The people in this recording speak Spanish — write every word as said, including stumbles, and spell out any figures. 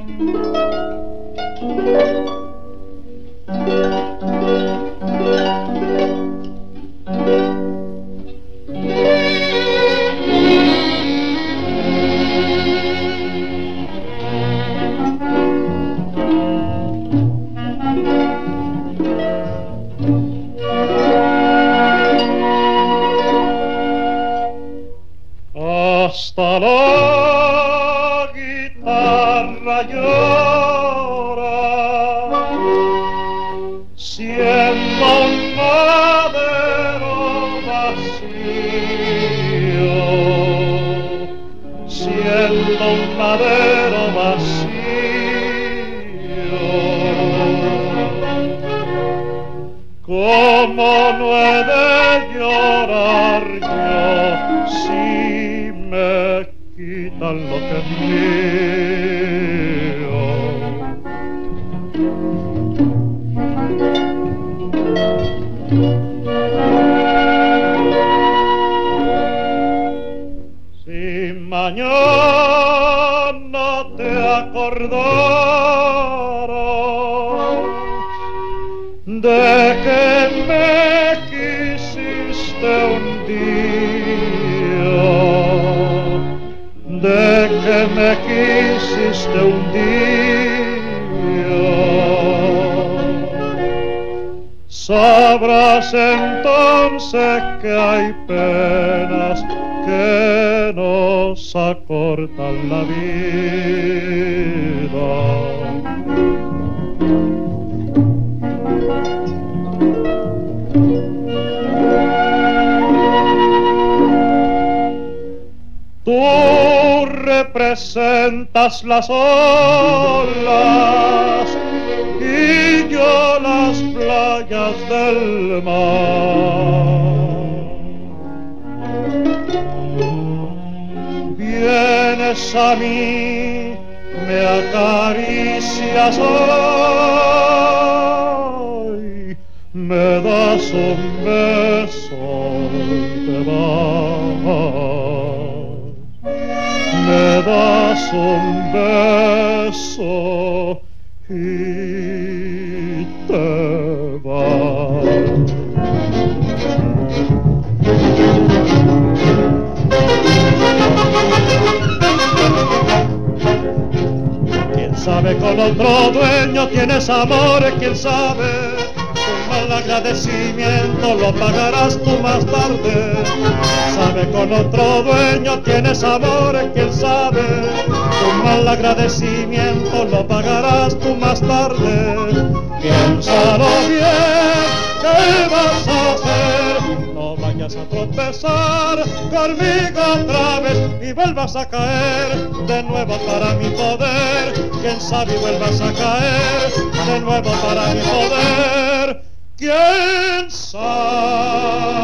Hasta la guitarra llora, siendo un madero vacío, siendo un madero vacío. ¿Cómo no he de llorar yo si me quitan lo que es mío? Si mañana te acordaras de que me quisiste un día, de que me quisiste un día, sabrás entonces que hay penas que nos acortan la vida. Tú representas las olas y yo las playas del mar. Vienes a mí, me acaricias hoy, me das un beso y te vas. Me das un beso y te vas. Quién sabe, con otro dueño tienes amores, quién sabe. Tu mal agradecimiento lo pagarás tú más tarde. Sabe, con otro dueño tienes amores, quién sabe. Tu mal agradecimiento lo pagarás tú más tarde. Piénsalo bien, ¿qué vas a hacer? No vayas a tropezar conmigo otra vez y vuelvas a caer de nuevo para mi poder. Quién sabe y vuelvas a caer de nuevo para mi poder. ¿Quién sabe?